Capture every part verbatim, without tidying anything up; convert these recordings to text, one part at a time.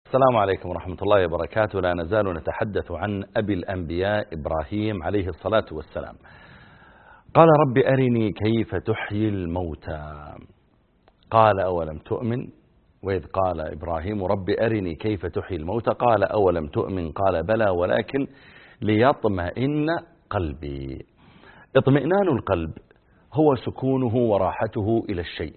السلام عليكم ورحمة الله وبركاته. لا نزال نتحدث عن أبي الأنبياء إبراهيم عليه الصلاة والسلام. قال رب أرني كيف تحيي الموتى، قال أولم تؤمن؟ وإذ قال إبراهيم رب أرني كيف تحيي الموتى قال أولم تؤمن؟ قال بلى ولكن ليطمئن قلبي. اطمئنان القلب هو سكونه وراحته إلى الشيء.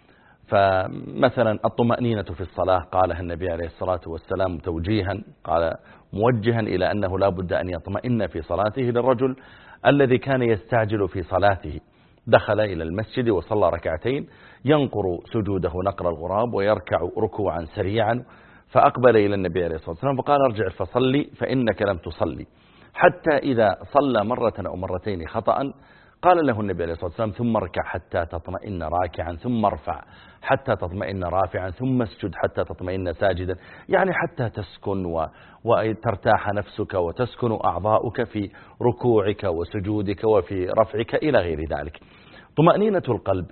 فمثلا الطمأنينة في الصلاة قالها النبي عليه الصلاة والسلام توجيها، قال موجها إلى أنه لا بد أن يطمئن في صلاته للرجل الذي كان يستعجل في صلاته، دخل إلى المسجد وصلى ركعتين ينقر سجوده نقر الغراب ويركع ركوعا سريعا، فأقبل إلى النبي عليه الصلاة والسلام فقال ارجع فصلي فإنك لم تصلي، حتى إذا صلى مرة أو مرتين خطأ قال له النبي عليه الصلاة والسلام ثم اركع حتى تطمئن راكعا، ثم ارفع حتى تطمئن رافعا، ثم اسجد حتى تطمئن ساجدا، يعني حتى تسكن و... وترتاح نفسك وتسكن أعضاؤك في ركوعك وسجودك وفي رفعك إلى غير ذلك. طمأنينة القلب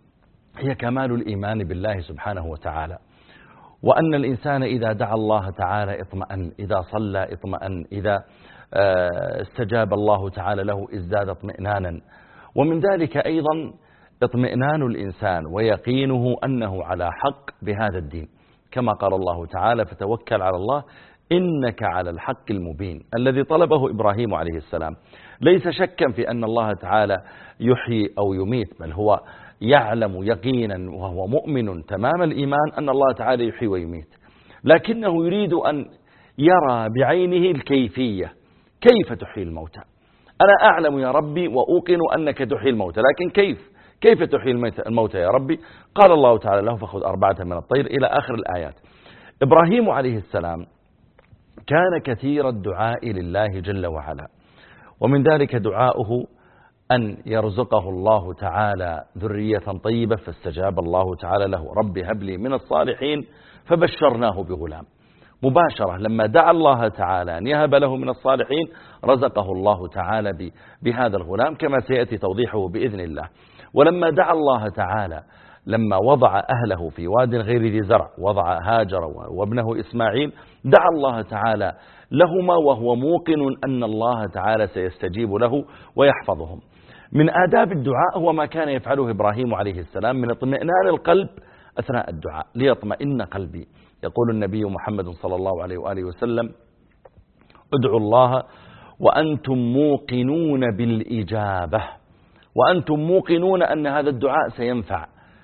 هي كمال الإيمان بالله سبحانه وتعالى، وأن الإنسان إذا دعا الله تعالى اطمأن، إذا صلى اطمأن، إذا استجاب الله تعالى له ازداد اطمئنانا. ومن ذلك أيضا اطمئنان الإنسان ويقينه أنه على حق بهذا الدين، كما قال الله تعالى فتوكل على الله إنك على الحق المبين، الذي طلبه إبراهيم عليه السلام ليس شكا في أن الله تعالى يحيي أو يميت، بل هو يعلم يقينا وهو مؤمن تمام الإيمان أن الله تعالى يحيي ويميت، لكنه يريد أن يرى بعينه الكيفية، كيف تحيي الموتى؟ أنا أعلم يا ربي وأوقن أنك تحيي الموتى، لكن كيف كيف تحيي الموتى يا ربي؟ قال الله تعالى له فخذ أربعة من الطير إلى آخر الآيات. إبراهيم عليه السلام كان كثير الدعاء لله جل وعلا، ومن ذلك دعاؤه أن يرزقه الله تعالى ذرية طيبة، فاستجاب الله تعالى له رب هب لي من الصالحين فبشرناه بغلام. مباشرة لما دعا الله تعالى أن يهب له من الصالحين رزقه الله تعالى بهذا الغلام، كما سيأتي توضيحه بإذن الله. ولما دعا الله تعالى لما وضع أهله في واد غير ذي زرع، وضع هاجر وابنه إسماعيل، دعا الله تعالى لهما وهو موقن أن الله تعالى سيستجيب له ويحفظهم. من آداب الدعاء هو ما كان يفعله إبراهيم عليه السلام من اطمئنان القلب أثناء الدعاء، ليطمئن قلبي. يقول النبي محمد صلى الله عليه وآله وسلم ادعوا الله وأنتم موقنون بالإجابة، وأنتم موقنون أن هذا الدعاء سينفع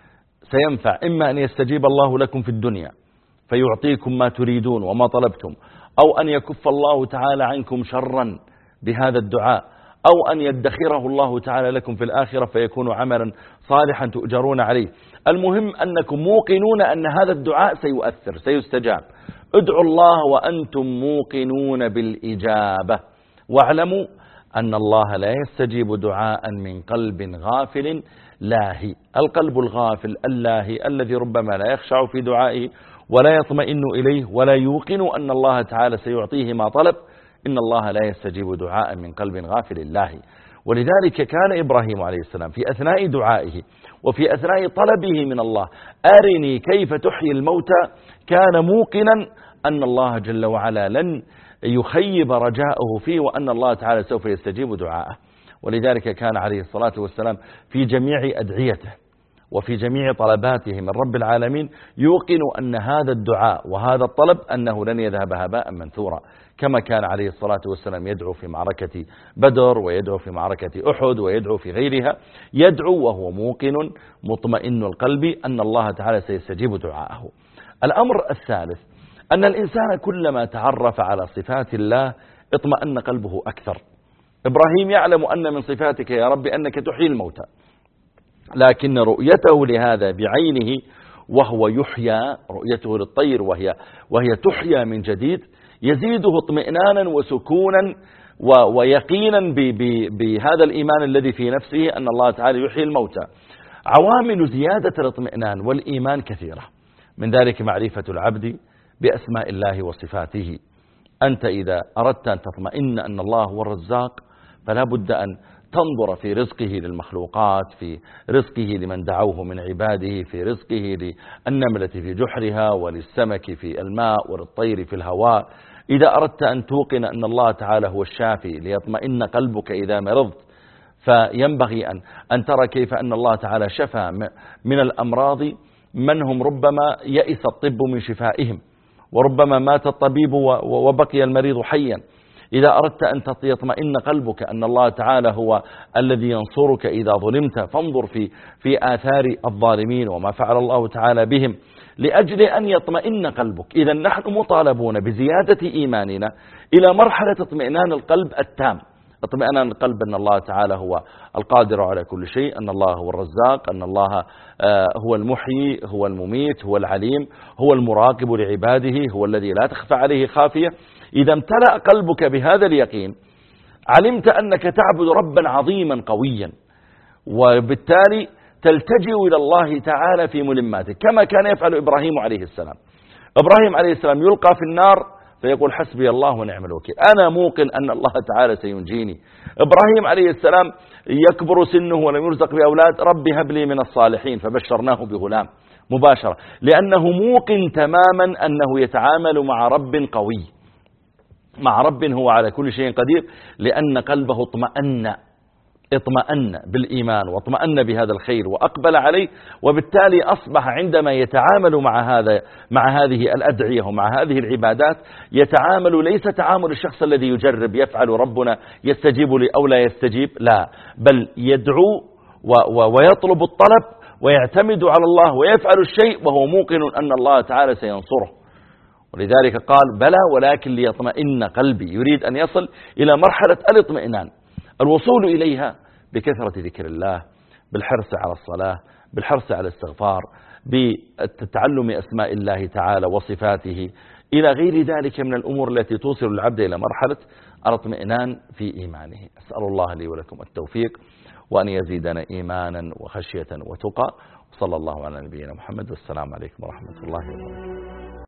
سينفع إما أن يستجيب الله لكم في الدنيا فيعطيكم ما تريدون وما طلبتم، أو أن يكف الله تعالى عنكم شرا بهذا الدعاء، أو أن يدخره الله تعالى لكم في الآخرة فيكون عملا صالحا تؤجرون عليه. المهم أنكم موقنون أن هذا الدعاء سيؤثر سيستجاب. ادعوا الله وأنتم موقنون بالإجابة، واعلموا أن الله لا يستجيب دعاء من قلب غافل لاهي. القلب الغافل اللاهي الذي ربما لا يخشع في دعائه ولا يطمئن إليه ولا يوقن أن الله تعالى سيعطيه ما طلب، إن الله لا يستجيب دعاء من قلب غافل الله. ولذلك كان إبراهيم عليه السلام في أثناء دعائه وفي أثناء طلبه من الله أرني كيف تحيي الموتى كان موقنا أن الله جل وعلا لن يخيب رجاءه فيه، وأن الله تعالى سوف يستجيب دعاءه. ولذلك كان عليه الصلاة والسلام في جميع أدعيته وفي جميع طلباته من رب العالمين يوقن أن هذا الدعاء وهذا الطلب أنه لن يذهب هباء منثورا، كما كان عليه الصلاة والسلام يدعو في معركة بدر ويدعو في معركة أحد ويدعو في غيرها، يدعو وهو موقن مطمئن القلب أن الله تعالى سيستجيب دعاءه. الأمر الثالث أن الإنسان كلما تعرف على صفات الله اطمأن قلبه أكثر. إبراهيم يعلم أن من صفاتك يا رب أنك تحيي الموتى، لكن رؤيته لهذا بعينه وهو يحيى، رؤيته للطير وهي, وهي تحيى من جديد، يزيده اطمئنانا وسكونا ويقينا بهذا الإيمان الذي في نفسه أن الله تعالى يحيي الموتى. عوامل زيادة الاطمئنان والإيمان كثيرة، من ذلك معرفة العبد بأسماء الله وصفاته. أنت إذا أردت أن تطمئن أن الله هو الرزاق فلا بد أن تنظر في رزقه للمخلوقات، في رزقه لمن دعوه من عباده، في رزقه للنملة في جحرها وللسمك في الماء وللطير في الهواء. إذا أردت أن توقن أن الله تعالى هو الشافي ليطمئن قلبك إذا مرضت، فينبغي أن, أن ترى كيف أن الله تعالى شفى من الأمراض من هم ربما يئس الطب من شفائهم، وربما مات الطبيب وبقي المريض حيا. إذا أردت أن يطمئن قلبك أن الله تعالى هو الذي ينصرك إذا ظلمت، فانظر في, في آثار الظالمين وما فعل الله تعالى بهم لأجل أن يطمئن قلبك. إذا نحن مطالبون بزيادة إيماننا إلى مرحلة اطمئنان القلب التام. اطمئنان القلب أن الله تعالى هو القادر على كل شيء، أن الله هو الرزاق، أن الله هو المحيي، هو المميت، هو العليم، هو المراقب لعباده، هو الذي لا تخفى عليه خافية. إذا امتلأ قلبك بهذا اليقين علمت أنك تعبد ربا عظيما قويا، وبالتالي تلتجئ إلى الله تعالى في ملماته كما كان يفعل إبراهيم عليه السلام. إبراهيم عليه السلام يلقى في النار فيقول حسبي الله ونعم الوكيل، أنا موقن أن الله تعالى سينجيني. إبراهيم عليه السلام يكبر سنه ولم يرزق بأولاد، ربي هب لي من الصالحين، فبشرناه بغلام مباشرة، لأنه موقن تماما أنه يتعامل مع رب قوي، مع رب هو على كل شيء قدير، لأن قلبه اطمأن اطمأن بالإيمان واطمأن بهذا الخير وأقبل عليه، وبالتالي أصبح عندما يتعامل مع هذا مع هذه الأدعية ومع هذه العبادات يتعامل ليس تعامل الشخص الذي يجرب يفعل ربنا يستجيب لي أو لا يستجيب، لا، بل يدعو ويطلب الطلب ويعتمد على الله ويفعل الشيء وهو موقن أن الله تعالى سينصره. ولذلك قال بلى ولكن ليطمئن قلبي، يريد أن يصل إلى مرحلة الاطمئنان. الوصول إليها بكثرة ذكر الله، بالحرص على الصلاة، بالحرص على الاستغفار، بتعلم أسماء الله تعالى وصفاته، إلى غير ذلك من الأمور التي توصل العبد إلى مرحلة الاطمئنان في إيمانه. أسأل الله لي ولكم التوفيق، وأن يزيدنا إيمانا وخشية وتقى. وصلى الله على نبينا محمد، والسلام عليكم ورحمة الله وبركاته.